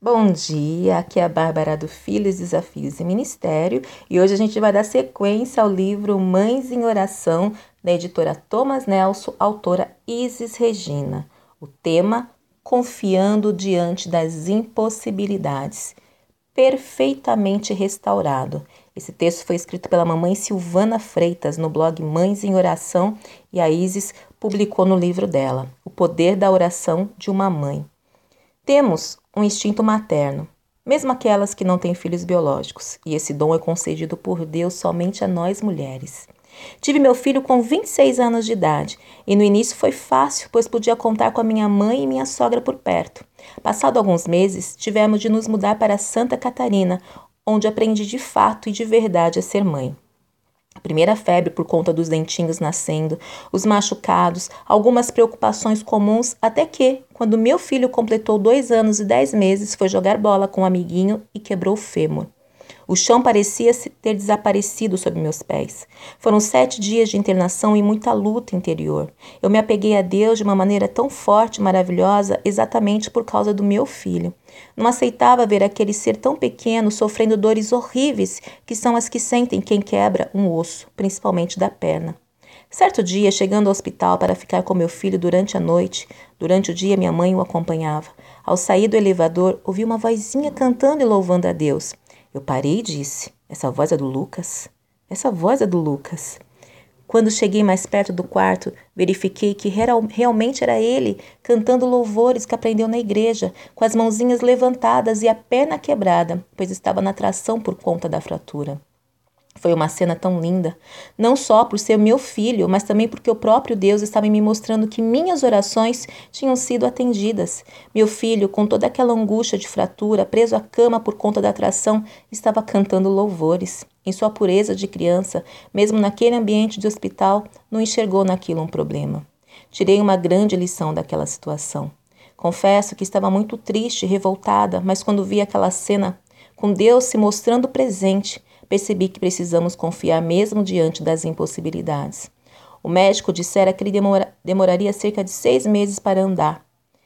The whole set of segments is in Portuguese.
Bom dia, aqui é a Bárbara do Filhos, Desafios e Ministério e hoje a gente vai dar sequência ao livro Mães em Oração, da editora Thomas Nelson, autora Isis Regina. O tema, Confiando diante das impossibilidades, perfeitamente restaurado. Esse texto foi escrito pela mamãe Silvana Freitas no blog Mães em Oração e a Isis publicou no livro dela, O Poder da Oração de uma Mãe. Temos um instinto materno, mesmo aquelas que não têm filhos biológicos, e esse dom é concedido por Deus somente a nós mulheres. Tive meu filho com 26 anos de idade, e no início foi fácil, pois podia contar com a minha mãe e minha sogra por perto. Passado alguns meses, tivemos de nos mudar para Santa Catarina, onde aprendi de fato e de verdade a ser mãe. A primeira febre por conta dos dentinhos nascendo, os machucados, algumas preocupações comuns, até que, quando meu filho completou 2 anos e 10 meses, foi jogar bola com um amiguinho e quebrou o fêmur. O chão parecia ter desaparecido sob meus pés. Foram 7 dias de internação e muita luta interior. Eu me apeguei a Deus de uma maneira tão forte e maravilhosa exatamente por causa do meu filho. Não aceitava ver aquele ser tão pequeno sofrendo dores horríveis que são as que sentem quem quebra um osso, principalmente da perna. Certo dia, chegando ao hospital para ficar com meu filho durante a noite, durante o dia minha mãe o acompanhava. Ao sair do elevador, ouvi uma vozinha cantando e louvando a Deus. Eu parei e disse, essa voz é do Lucas? Essa voz é do Lucas. Quando cheguei mais perto do quarto, verifiquei que realmente era ele, cantando louvores que aprendeu na igreja, com as mãozinhas levantadas e a perna quebrada, pois estava na tração por conta da fratura. Foi uma cena tão linda, não só por ser meu filho, mas também porque o próprio Deus estava me mostrando que minhas orações tinham sido atendidas. Meu filho, com toda aquela angústia de fratura, preso à cama por conta da tração, estava cantando louvores. Em sua pureza de criança, mesmo naquele ambiente de hospital, não enxergou naquilo um problema. Tirei uma grande lição daquela situação. Confesso que estava muito triste e revoltada, mas quando vi aquela cena, com Deus se mostrando presente, percebi que precisamos confiar mesmo diante das impossibilidades. O médico dissera que ele demoraria cerca de 6 meses para andar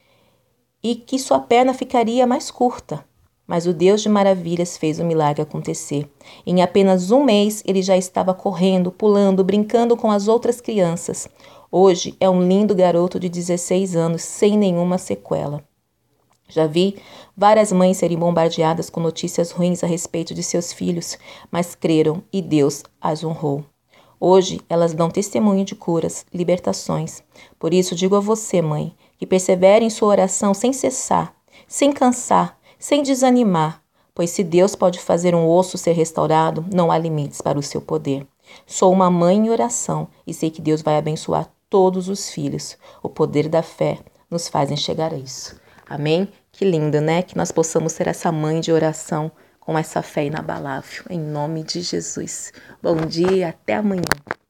e que sua perna ficaria mais curta. Mas o Deus de maravilhas fez o milagre acontecer. Em apenas 1 mês, ele já estava correndo, pulando, brincando com as outras crianças. Hoje é um lindo garoto de 16 anos, sem nenhuma sequela. Já vi várias mães serem bombardeadas com notícias ruins a respeito de seus filhos, mas creram e Deus as honrou. Hoje elas dão testemunho de curas, libertações. Por isso digo a você, mãe, que persevere em sua oração sem cessar, sem cansar, sem desanimar, pois se Deus pode fazer um osso ser restaurado, não há limites para o seu poder. Sou uma mãe em oração e sei que Deus vai abençoar todos os filhos. O poder da fé nos faz enxergar isso. Amém? Que lindo, né? Que nós possamos ser essa mãe de oração com essa fé inabalável. Em nome de Jesus. Bom dia, até amanhã.